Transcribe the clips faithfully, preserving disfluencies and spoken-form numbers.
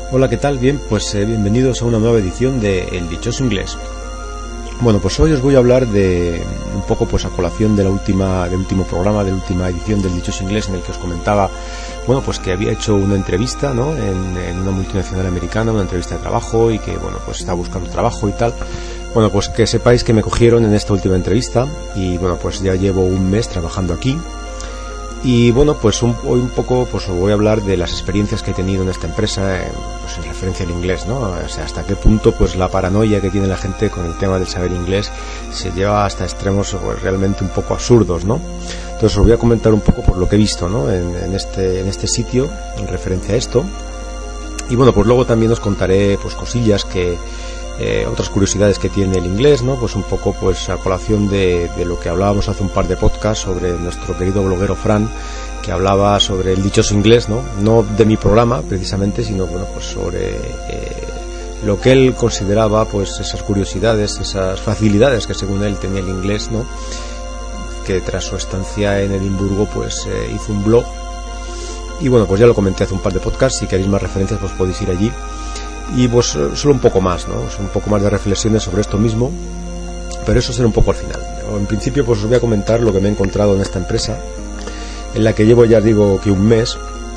Hola, ¿qué tal? Bien, pues eh, bienvenidos a una nueva edición de El Dichoso Inglés. Bueno, pues hoy os voy a hablar de un poco pues a colación de la última, del último programa, de la última edición del Dichoso Inglés, en el que os comentaba, bueno, pues que había hecho una entrevista, ¿no? En, en una multinacional americana, una entrevista de trabajo, y que, bueno, pues estaba buscando trabajo y tal. Bueno, pues que sepáis que me cogieron en esta última entrevista y, bueno, pues ya llevo un mes trabajando aquí. Y bueno, pues un, hoy un poco pues os voy a hablar de las experiencias que he tenido en esta empresa, eh, pues en referencia al inglés, ¿no? O sea, hasta qué punto pues la paranoia que tiene la gente con el tema del saber inglés se lleva hasta extremos pues, realmente un poco absurdos, ¿no? Entonces os voy a comentar un poco por lo que he visto, ¿no? En, en este en este sitio en referencia a esto. Y bueno, pues luego también os contaré pues cosillas que Eh, otras curiosidades que tiene el inglés, ¿no? Pues un poco pues a colación de, de lo que hablábamos hace un par de podcasts sobre nuestro querido bloguero Fran, que hablaba sobre el dichoso inglés, ¿no? No de mi programa precisamente, sino bueno, pues sobre eh, lo que él consideraba pues esas curiosidades, esas facilidades que según él tenía el inglés, ¿no? Que tras su estancia en Edimburgo pues eh, hizo un blog. Y bueno, pues ya lo comenté hace un par de podcasts. Si queréis más referencias pues podéis ir allí. Y pues solo un poco más, ¿no? Un poco más de reflexiones sobre esto mismo, pero eso será un poco al final. En principio pues os voy a comentar lo que me he encontrado en esta empresa, en la que llevo ya digo que un mes,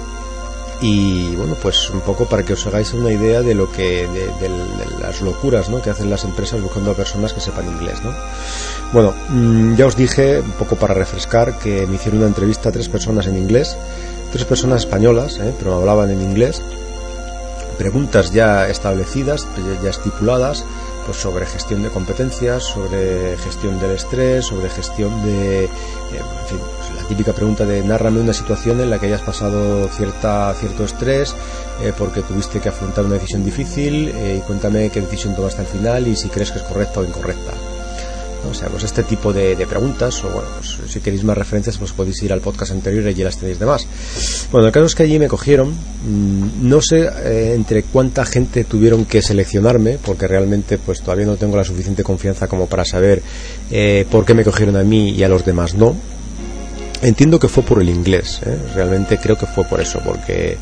y bueno, pues un poco para que os hagáis una idea de lo que de, de, de las locuras, ¿no? Que hacen las empresas buscando a personas que sepan inglés, ¿no? Bueno, mmm, ya os dije, un poco para refrescar, que me hicieron una entrevista a tres personas en inglés, tres personas españolas, ¿eh? Pero hablaban en inglés. Preguntas ya establecidas, ya estipuladas, pues sobre gestión de competencias, sobre gestión del estrés, sobre gestión de, eh, en fin, pues la típica pregunta de nárrame una situación en la que hayas pasado cierta cierto estrés eh, porque tuviste que afrontar una decisión difícil, eh, y cuéntame qué decisión tomaste al final y si crees que es correcta o incorrecta. O sea, pues este tipo de, de preguntas, o bueno, pues si queréis más referencias pues podéis ir al podcast anterior y ya las tenéis de más. Bueno, el caso es que allí me cogieron, mmm, no sé eh, entre cuánta gente tuvieron que seleccionarme, porque realmente pues todavía no tengo la suficiente confianza como para saber eh, por qué me cogieron a mí y a los demás no. Entiendo que fue por el inglés, ¿eh? Realmente creo que fue por eso, porque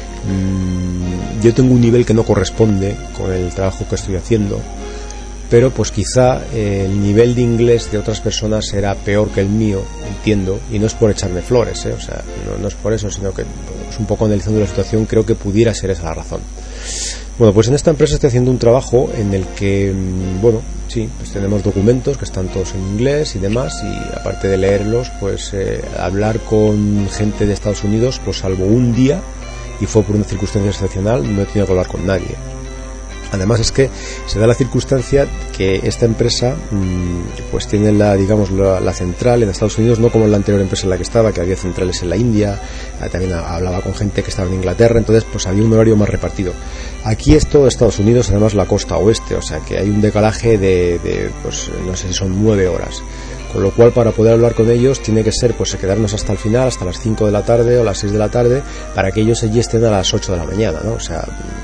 mmm, yo tengo un nivel que no corresponde con el trabajo que estoy haciendo. Pero pues quizá eh, el nivel de inglés de otras personas era peor que el mío, entiendo, y no es por echarme flores, ¿eh? O sea, no, no es por eso, sino que pues, un poco analizando la situación creo que pudiera ser esa la razón. Bueno, pues en esta empresa estoy haciendo un trabajo en el que, bueno, sí, pues tenemos documentos que están todos en inglés y demás, y aparte de leerlos, pues eh, hablar con gente de Estados Unidos, pues salvo un día, y fue por una circunstancia excepcional, no he tenido que hablar con nadie. Además es que se da la circunstancia que esta empresa pues tiene la, digamos, la, la central en Estados Unidos, no como en la anterior empresa en la que estaba, que había centrales en la India, también hablaba con gente que estaba en Inglaterra, entonces pues había un horario más repartido. Aquí es todo Estados Unidos, además la costa oeste, o sea que hay un decalaje de, de pues no sé si son nueve horas. Con lo cual para poder hablar con ellos tiene que ser pues quedarnos hasta el final, hasta las cinco de la tarde o las seis de la tarde, para que ellos allí estén a las ocho de la mañana, ¿no? O sea,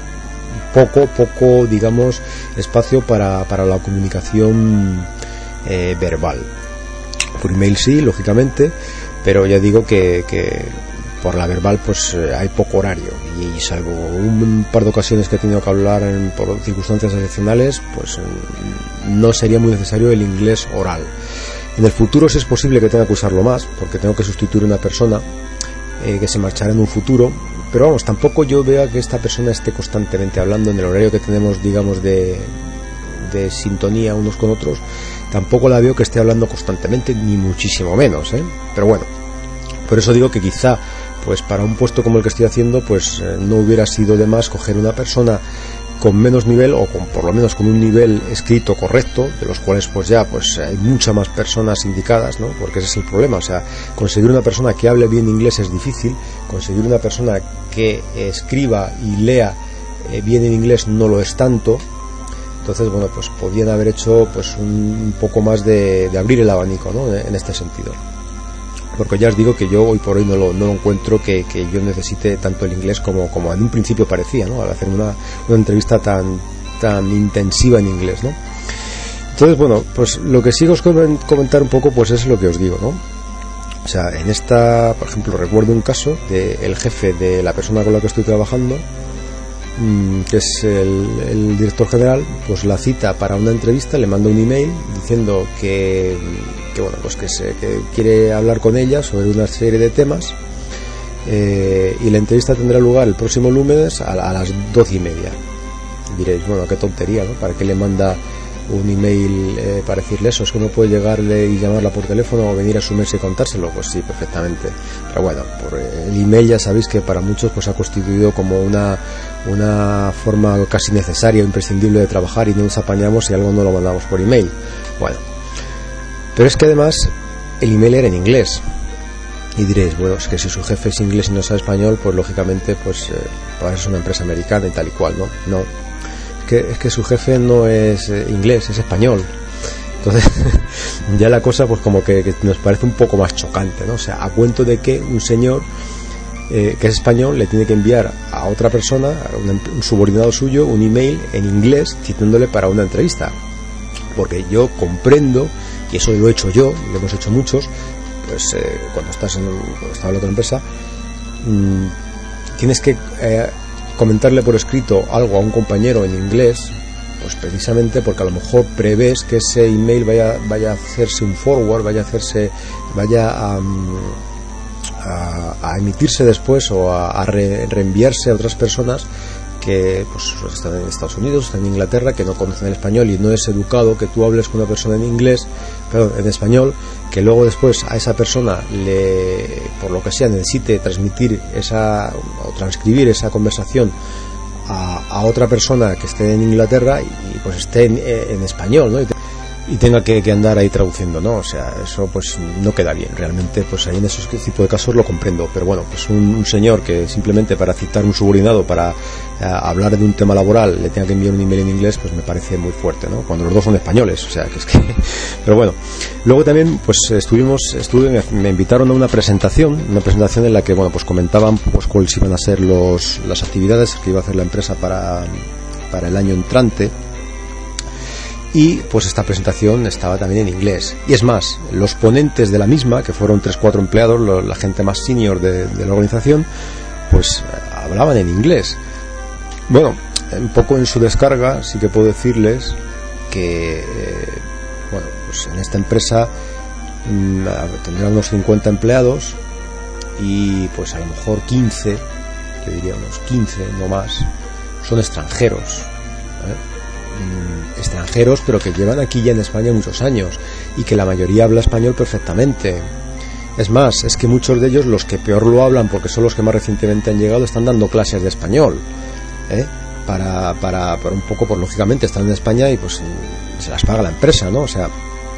poco, poco, digamos, espacio para, para la comunicación eh, verbal. Por email sí, lógicamente, pero ya digo que, que por la verbal pues eh, hay poco horario, y, y salvo un par de ocasiones que he tenido que hablar en, por circunstancias excepcionales, pues no sería muy necesario el inglés oral. En el futuro sí es posible que tenga que usarlo más, porque tengo que sustituir a una persona eh, que se marchará en un futuro. Pero vamos, tampoco yo veo que esta persona esté constantemente hablando en el horario que tenemos, digamos, de, de sintonía unos con otros. Tampoco la veo que esté hablando constantemente, ni muchísimo menos, ¿eh? Pero bueno, por eso digo que quizá, pues para un puesto como el que estoy haciendo, pues eh, no hubiera sido de más coger una persona con menos nivel, o con, por lo menos con un nivel escrito correcto, de los cuales pues ya pues hay muchas más personas indicadas, ¿no? Porque ese es el problema, o sea, conseguir una persona que hable bien inglés es difícil, conseguir una persona que escriba y lea eh, bien en inglés no lo es tanto. Entonces, bueno, pues podrían haber hecho pues un, un poco más de, de abrir el abanico, ¿no? En este sentido. Porque ya os digo que yo hoy por hoy no lo, no lo encuentro que, que yo necesite tanto el inglés como, como en un principio parecía, ¿no? Al hacer una, una entrevista tan, tan intensiva en inglés, ¿no? Entonces, bueno, pues lo que sigo os comentar un poco pues es lo que os digo, ¿no? O sea, en esta, por ejemplo, recuerdo un caso de el jefe de la persona con la que estoy trabajando, que es el, el director general, pues la cita para una entrevista, le manda un email diciendo que, que bueno, pues que, se, que quiere hablar con ella sobre una serie de temas, eh, y la entrevista tendrá lugar el próximo lunes a, a las doce y media. Diréis, bueno, qué tontería, ¿no? ¿Para qué le manda un email eh, para decirle eso? ¿Es que no puede llegarle y llamarla por teléfono o venir a su mesa y contárselo? Pues sí, perfectamente. Pero bueno, por el email ya sabéis que para muchos pues ha constituido como una una forma casi necesaria o imprescindible de trabajar, y no nos apañamos si algo no lo mandamos por email. Bueno, pero es que además el email era en inglés. Y diréis, bueno, es que si su jefe es inglés y no sabe español, pues lógicamente pues eh, para eso es una empresa americana y tal y cual, ¿no? No. Que, es que su jefe no es eh, inglés, es español. Entonces ya la cosa pues como que, que nos parece un poco más chocante, ¿no? O sea, a cuento de que un señor eh, que es español le tiene que enviar a otra persona, a un, un subordinado suyo, un email en inglés citándole para una entrevista. Porque yo comprendo, y eso lo he hecho yo, lo hemos hecho muchos, pues eh, cuando estás en cuando estás en otra empresa, mmm, tienes que eh, comentarle por escrito algo a un compañero en inglés, pues precisamente porque a lo mejor prevés que ese email vaya vaya a hacerse un forward, vaya a hacerse vaya a, a, a emitirse después o a, a re, reenviarse a otras personas que pues están en Estados Unidos, están en Inglaterra, que no conocen el español, y no es educado que tú hables con una persona en inglés, perdón, en español, que luego después a esa persona le, por lo que sea, necesite transmitir esa o transcribir esa conversación a, a otra persona que esté en Inglaterra y, y pues esté en, en español, ¿no? Y, te, y tenga que, que andar ahí traduciendo, ¿no? O sea, eso pues no queda bien. Realmente pues ahí en esos tipos de casos lo comprendo, pero bueno, pues un, un señor que simplemente para citar un subordinado para eh, hablar de un tema laboral le tenga que enviar un email en inglés, pues me parece muy fuerte, ¿no? Cuando los dos son españoles, o sea, que es que pero bueno, luego también pues estuvimos estuve me, me invitaron a una presentación, una presentación en la que bueno, pues comentaban pues cuáles iban a ser los las actividades que iba a hacer la empresa para para el año entrante. Y pues esta presentación estaba también en inglés. Y es más, los ponentes de la misma, que fueron tres cuatro empleados, lo, la gente más senior de, de la organización, pues hablaban en inglés. Bueno, un poco en su descarga sí que puedo decirles que, eh, bueno, pues en esta empresa mmm, tendrán unos cincuenta empleados y pues a lo mejor quince, yo diría unos quince, no más, son extranjeros, ¿eh? extranjeros, pero que llevan aquí ya en España muchos años y que la mayoría habla español perfectamente. Es más, es que muchos de ellos, los que peor lo hablan porque son los que más recientemente han llegado, están dando clases de español, ¿eh? para, para, para un poco, pues lógicamente están en España y pues se las paga la empresa, ¿no? O sea,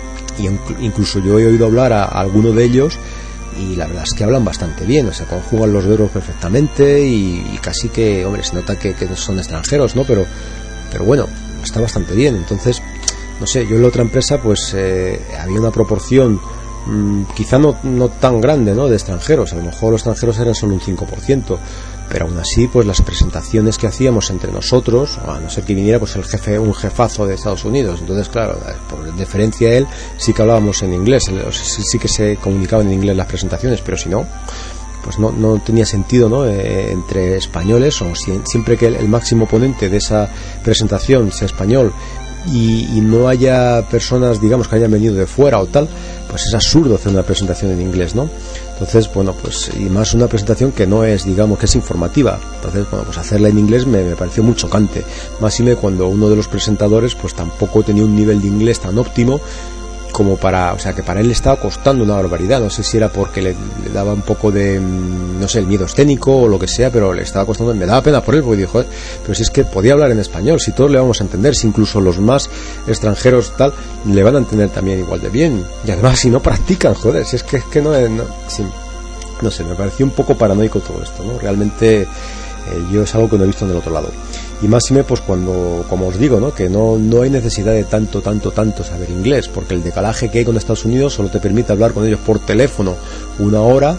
y incluso yo he oído hablar a, a alguno de ellos y la verdad es que hablan bastante bien, o sea, conjugan los verbos perfectamente y, y casi que, hombre, se nota que, que son extranjeros, ¿no? Pero, pero bueno, está bastante bien. Entonces, no sé, yo en la otra empresa pues eh, había una proporción mmm, quizá no, no tan grande, ¿no?, de extranjeros. A lo mejor los extranjeros eran solo un cinco por ciento, pero aún así pues las presentaciones que hacíamos entre nosotros, a no ser que viniera pues el jefe, un jefazo de Estados Unidos, entonces claro, por deferencia a él sí que hablábamos en inglés, o sea, sí, sí que se comunicaban en inglés las presentaciones, pero si no pues no, no tenía sentido, ¿no?, eh, entre españoles, o si, siempre que el, el máximo ponente de esa presentación sea español y, y no haya personas, digamos, que hayan venido de fuera o tal, pues es absurdo hacer una presentación en inglés, ¿no? Entonces, bueno, pues, y más una presentación que no es, digamos, que es informativa. Entonces, bueno, pues hacerla en inglés me, me pareció muy chocante, más y me cuando uno de los presentadores pues tampoco tenía un nivel de inglés tan óptimo como para, o sea, que para él le estaba costando una barbaridad. No sé si era porque le, le daba un poco de, no sé, el miedo escénico o lo que sea, pero le estaba costando, me daba pena por él, porque dijo, pero si es que podía hablar en español, si todos le vamos a entender, si incluso los más extranjeros tal, le van a entender también igual de bien, y además si no practican, joder, si es que, es que no, no, sí, no sé, me pareció un poco paranoico todo esto, ¿no? Realmente eh, yo es algo que no he visto en el otro lado. Y más si me, pues cuando, como os digo, ¿no?, que no, no hay necesidad de tanto, tanto, tanto saber inglés, porque el decalaje que hay con Estados Unidos solo te permite hablar con ellos por teléfono una hora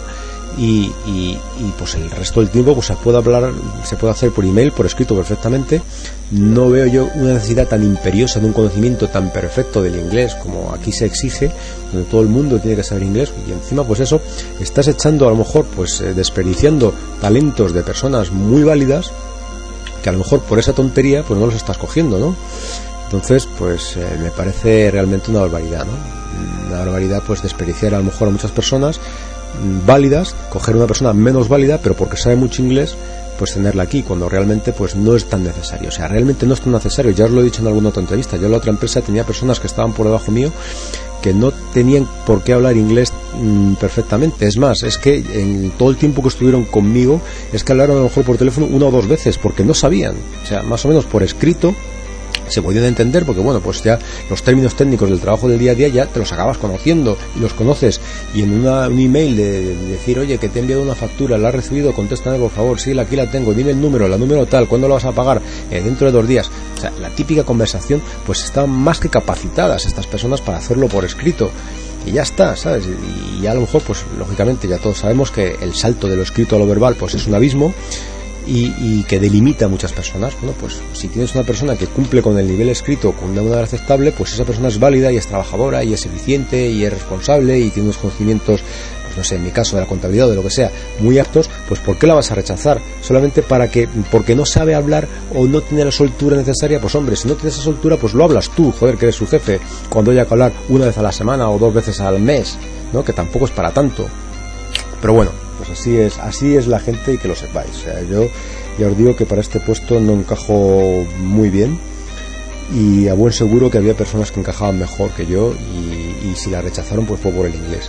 y, y, y pues el resto del tiempo pues se puede hablar, se puede hacer por email, por escrito perfectamente. No veo yo una necesidad tan imperiosa de un conocimiento tan perfecto del inglés como aquí se exige, donde todo el mundo tiene que saber inglés, y encima pues eso, estás echando a lo mejor pues eh, desperdiciando talentos de personas muy válidas que a lo mejor por esa tontería pues no los estás cogiendo, ¿no? Entonces, pues eh, me parece realmente una barbaridad, ¿no? Una barbaridad, pues desperdiciar a lo mejor a muchas personas mmm, válidas, coger una persona menos válida, pero porque sabe mucho inglés, pues tenerla aquí, cuando realmente pues no es tan necesario. O sea, realmente no es tan necesario. Ya os lo he dicho en alguna otra entrevista. Yo en la otra empresa tenía personas que estaban por debajo mío que no tenían por qué hablar inglés mmm, perfectamente. Es más, es que en todo el tiempo que estuvieron conmigo, es que hablaron a lo mejor por teléfono una o dos veces, porque no sabían. O sea, más o menos por escrito se podían entender, porque bueno, pues ya los términos técnicos del trabajo del día a día ya te los acabas conociendo y los conoces, y en una, un email de, de decir, oye, que te he enviado una factura, la has recibido, contéstame por favor, sí, aquí la tengo, dime el número, la número tal, ¿cuándo lo vas a pagar? Eh, dentro de dos días. O sea, la típica conversación, pues están más que capacitadas estas personas para hacerlo por escrito. Y ya está, ¿sabes? Y ya a lo mejor, pues lógicamente ya todos sabemos que el salto de lo escrito a lo verbal pues es un abismo, y, y que delimita a muchas personas. Bueno, pues si tienes una persona que cumple con el nivel escrito con una manera aceptable, pues esa persona es válida y es trabajadora y es eficiente y es responsable y tiene unos conocimientos, pues no sé, en mi caso de la contabilidad o de lo que sea, muy aptos. Pues ¿por qué la vas a rechazar? Solamente para que, porque no sabe hablar o no tiene la soltura necesaria. Pues hombre, si no tienes esa soltura, pues lo hablas tú, joder, que eres su jefe, cuando haya que hablar una vez a la semana o dos veces al mes, ¿no? Que tampoco es para tanto. Pero bueno, pues así es, así es la gente, y que lo sepáis. O sea, yo ya os digo que para este puesto no encajo muy bien, y a buen seguro que había personas que encajaban mejor que yo, y, y si la rechazaron pues fue por el inglés.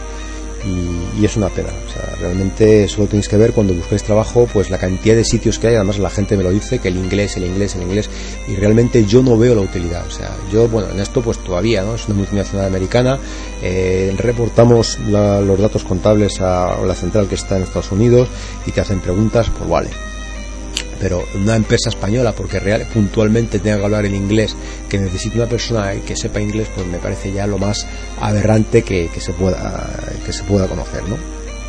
Y, y es una pena. O sea, realmente solo tenéis que ver cuando busquéis trabajo, pues la cantidad de sitios que hay. Además la gente me lo dice, que el inglés, el inglés, el inglés, y realmente yo no veo la utilidad. O sea, yo, bueno, en esto pues todavía, ¿no? Es una multinacional americana, eh, reportamos la, los datos contables a, a la central que está en Estados Unidos, y te hacen preguntas, pues vale. Pero una empresa española, porque real, puntualmente tenga que hablar en inglés, que necesite una persona que sepa inglés, pues me parece ya lo más aberrante que, que se pueda que se pueda conocer, ¿no?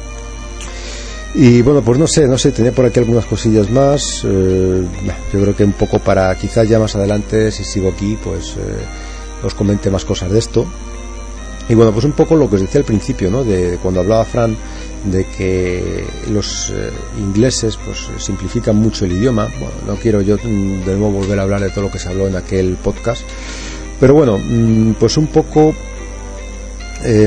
Y bueno, pues no sé, no sé, tenía por aquí algunas cosillas más. Eh, yo creo que un poco para, quizás ya más adelante, si sigo aquí, pues eh, os comente más cosas de esto. Y bueno, pues un poco lo que os decía al principio, ¿no? De cuando hablaba Fran de que los eh, ingleses pues simplifican mucho el idioma. Bueno, no quiero yo de nuevo volver a hablar de todo lo que se habló en aquel podcast, pero bueno, pues un poco eh,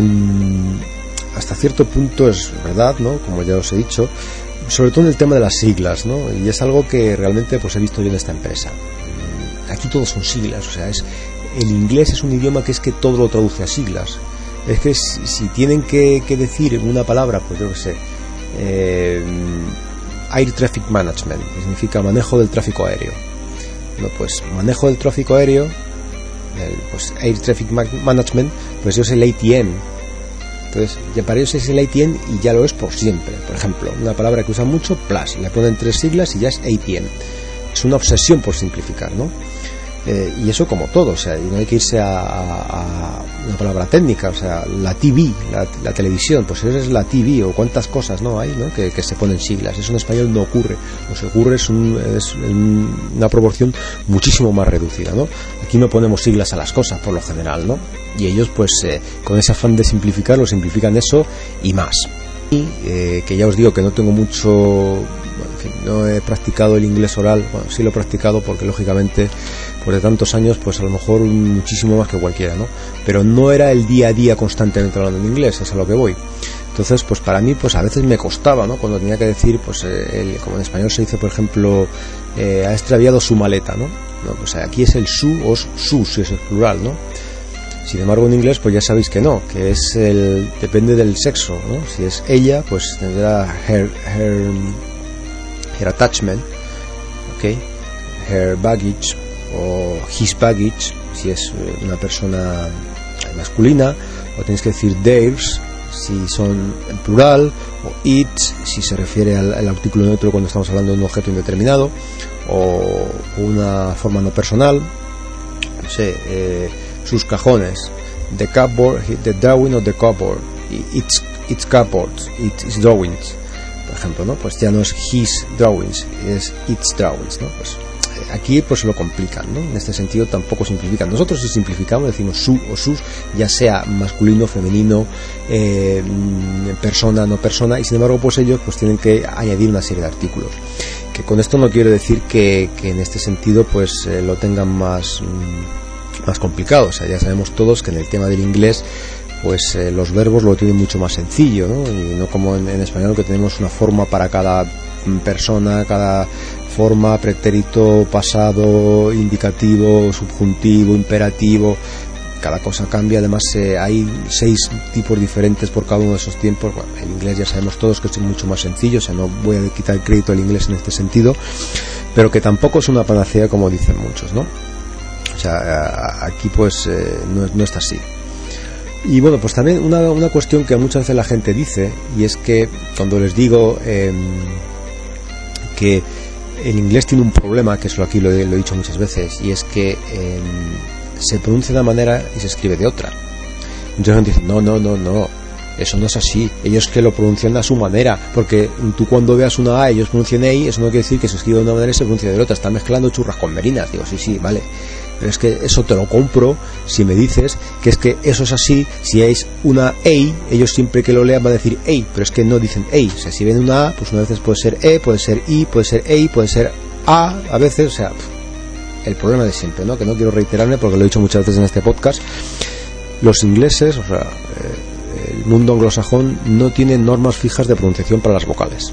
hasta cierto punto es verdad, ¿no? Como ya os he dicho, sobre todo en el tema de las siglas, ¿no? Y es algo que realmente pues he visto yo en esta empresa. Aquí todo son siglas, o sea, es el inglés es un idioma que es que todo lo traduce a siglas. Es que si, si tienen que, que decir una palabra, pues yo qué sé, eh, Air Traffic Management, que significa manejo del tráfico aéreo. No, pues manejo del tráfico aéreo, el, pues Air Traffic Management, pues eso es el A T M. Entonces, ya para ellos es el A T M y ya lo es por siempre. Por ejemplo, una palabra que usan mucho, plus, le ponen tres siglas y ya es A T M. Es una obsesión por simplificar, ¿no? Eh, y eso como todo, o sea, y no hay que irse a, a, a una palabra técnica, o sea, la T V, la, la televisión, pues es la T V, o cuántas cosas no hay, ¿no? Que, que se ponen siglas. Eso en español no ocurre, o se ocurre es, un, es una proporción muchísimo más reducida, ¿no? Aquí no ponemos siglas a las cosas por lo general, ¿no? Y ellos pues eh, con ese afán de simplificar, lo simplifican eso y más. Y eh, que ya os digo que no tengo mucho, bueno, en fin, no he practicado el inglés oral. Bueno, sí lo he practicado porque lógicamente pues de tantos años, pues a lo mejor muchísimo más que cualquiera, ¿no? Pero no era el día a día constantemente hablando en inglés, es a lo que voy. Entonces, pues para mí, pues a veces me costaba, ¿no? Cuando tenía que decir, pues eh, el, como en español se dice, por ejemplo, eh, ha extraviado su maleta, ¿no? No, pues aquí es el su o su, si es el plural, ¿no? Sin embargo, en inglés, pues ya sabéis que no, que es el, depende del sexo, ¿no? Si es ella, pues tendrá her, her, her attachment, ¿ok? Her baggage, o his baggage, si es una persona masculina, o tenéis que decir theirs, si son en plural, o it, si se refiere al, al artículo neutro cuando estamos hablando de un objeto indeterminado, o una forma no personal, no sé, eh, sus cajones, the cupboard, the drawing of the cupboard, its, its cupboard, its drawings, por ejemplo, ¿no? Pues ya no es his drawings, es its drawings, ¿no? Pues aquí pues lo complican, ¿no? En este sentido tampoco simplifican. Nosotros si simplificamos decimos su o sus, ya sea masculino, femenino, eh, persona, no persona, y sin embargo pues ellos pues tienen que añadir una serie de artículos. que con esto no quiero decir que, que en este sentido pues eh, lo tengan más, más complicado. O sea, ya sabemos todos que en el tema del inglés pues eh, los verbos lo tienen mucho más sencillo, ¿no? Y no como en, en español, que tenemos una forma para cada persona, cada forma, pretérito, pasado, indicativo, subjuntivo, imperativo. Cada cosa cambia. Además eh, hay seis tipos diferentes por cada uno de esos tiempos. Bueno, el inglés ya sabemos todos que es mucho más sencillo, o sea, no voy a quitar el crédito al inglés en este sentido, pero que tampoco es una panacea como dicen muchos, ¿no? O sea, aquí pues eh, no, no está así. Y bueno, pues también una, una cuestión que muchas veces la gente dice, y es que cuando les digo eh, que el inglés tiene un problema, que eso aquí lo he, lo he dicho muchas veces, y es que eh, se pronuncia de una manera y se escribe de otra. Mucha gente dice, no, no, no, no, eso no es así, ellos que lo pronuncian a su manera, porque tú cuando veas una A, ellos pronuncian EI, eso no quiere decir que se escribe de una manera y se pronuncia de otra, están mezclando churras con merinas. Digo, sí, sí, vale, pero es que eso te lo compro si me dices que es que eso es así. Si es una EI, ellos siempre que lo lean van a decir EI, pero es que no dicen EI. O sea, si ven una A, pues una vez puede ser E, puede ser I, puede ser EI, puede ser A, a veces, o sea, el problema de siempre, ¿no? Que no quiero reiterarme porque lo he dicho muchas veces en este podcast. Los ingleses, o sea, eh, el mundo anglosajón no tiene normas fijas de pronunciación para las vocales.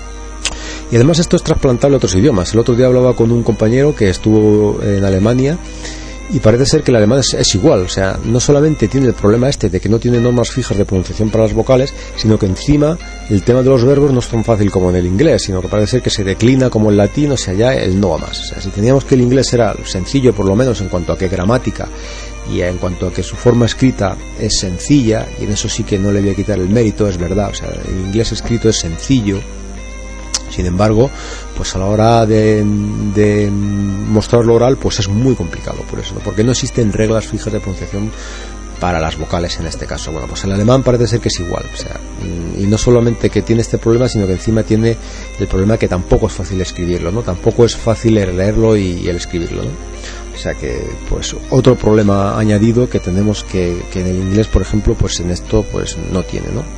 Y además esto es trasplantable a otros idiomas. El otro día hablaba con un compañero que estuvo en Alemania y parece ser que el alemán es, es igual. O sea, no solamente tiene el problema este de que no tiene normas fijas de pronunciación para las vocales, sino que encima el tema de los verbos no es tan fácil como en el inglés, sino que parece ser que se declina como el latín, o sea, ya el no va más. O sea, si teníamos que el inglés era sencillo, por lo menos en cuanto a que gramática y en cuanto a que su forma escrita es sencilla, y en eso sí que no le voy a quitar el mérito, es verdad. O sea, el inglés escrito es sencillo. Sin embargo, pues a la hora de, de mostrarlo oral, pues es muy complicado por eso, ¿no? Porque no existen reglas fijas de pronunciación para las vocales en este caso. Bueno, pues el alemán parece ser que es igual, o sea, y no solamente que tiene este problema, sino que encima tiene el problema que tampoco es fácil escribirlo, ¿no? Tampoco es fácil leerlo y, y el escribirlo, ¿no? O sea que, pues, otro problema añadido que tenemos que, que en el inglés, por ejemplo, pues en esto, pues no tiene, ¿no?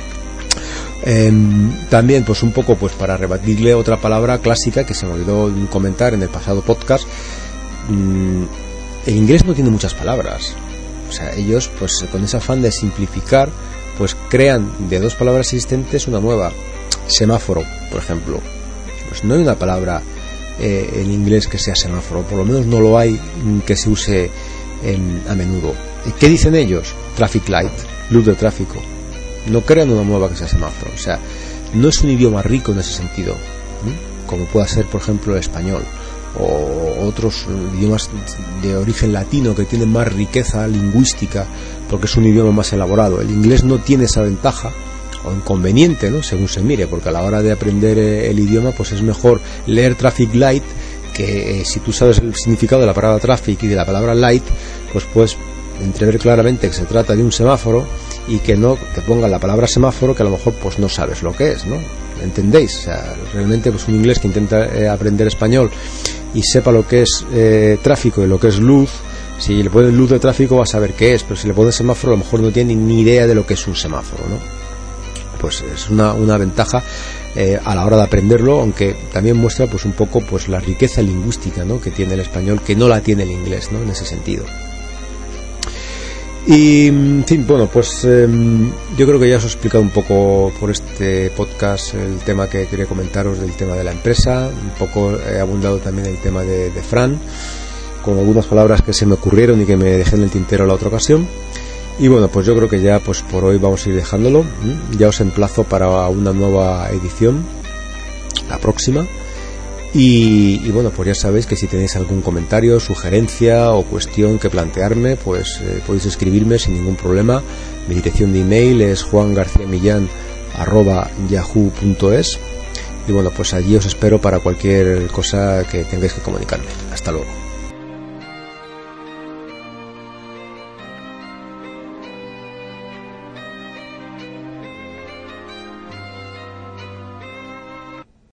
Eh, también pues un poco pues para rebatirle otra palabra clásica que se me olvidó comentar en el pasado podcast. mm, el inglés no tiene muchas palabras, o sea, ellos pues con ese afán de simplificar pues crean de dos palabras existentes una nueva. Semáforo, por ejemplo, pues no hay una palabra eh, en inglés que sea semáforo, por lo menos no lo hay que se use eh, a menudo. ¿Qué dicen ellos? Traffic light, luz de tráfico. No crean una nueva que sea semáforo. O sea, no es un idioma rico en ese sentido, ¿eh? Como pueda ser, por ejemplo, el español o otros idiomas de origen latino que tienen más riqueza lingüística porque es un idioma más elaborado. El inglés no tiene esa ventaja o inconveniente, ¿no? Según se mire, porque a la hora de aprender el idioma pues es mejor leer traffic light, que eh, si tú sabes el significado de la palabra traffic y de la palabra light, pues puedes entrever claramente que se trata de un semáforo, y que no te pongan la palabra semáforo que a lo mejor pues no sabes lo que es, ¿no? ¿Entendéis? O sea, realmente pues un inglés que intenta eh, aprender español y sepa lo que es eh, tráfico y lo que es luz, si le pones luz de tráfico va a saber qué es, pero si le pones semáforo a lo mejor no tiene ni idea de lo que es un semáforo, ¿no? Pues es una, una ventaja eh, a la hora de aprenderlo, aunque también muestra pues un poco pues la riqueza lingüística, ¿no? Que tiene el español, que no la tiene el inglés, ¿no? En ese sentido. Y, en fin, bueno, pues eh, yo creo que ya os he explicado un poco por este podcast el tema que quería comentaros del tema de la empresa. Un poco he abundado también el tema de, de Fran, con algunas palabras que se me ocurrieron y que me dejé en el tintero la otra ocasión. Y bueno, pues yo creo que ya pues por hoy vamos a ir dejándolo. Ya os emplazo para una nueva edición, la próxima. Y, y bueno, pues ya sabéis que si tenéis algún comentario, sugerencia o cuestión que plantearme, pues eh, podéis escribirme sin ningún problema. Mi dirección de email es juan garcía millán arroba yahoo punto es. Y bueno, pues allí os espero para cualquier cosa que tengáis que comunicarme. Hasta luego.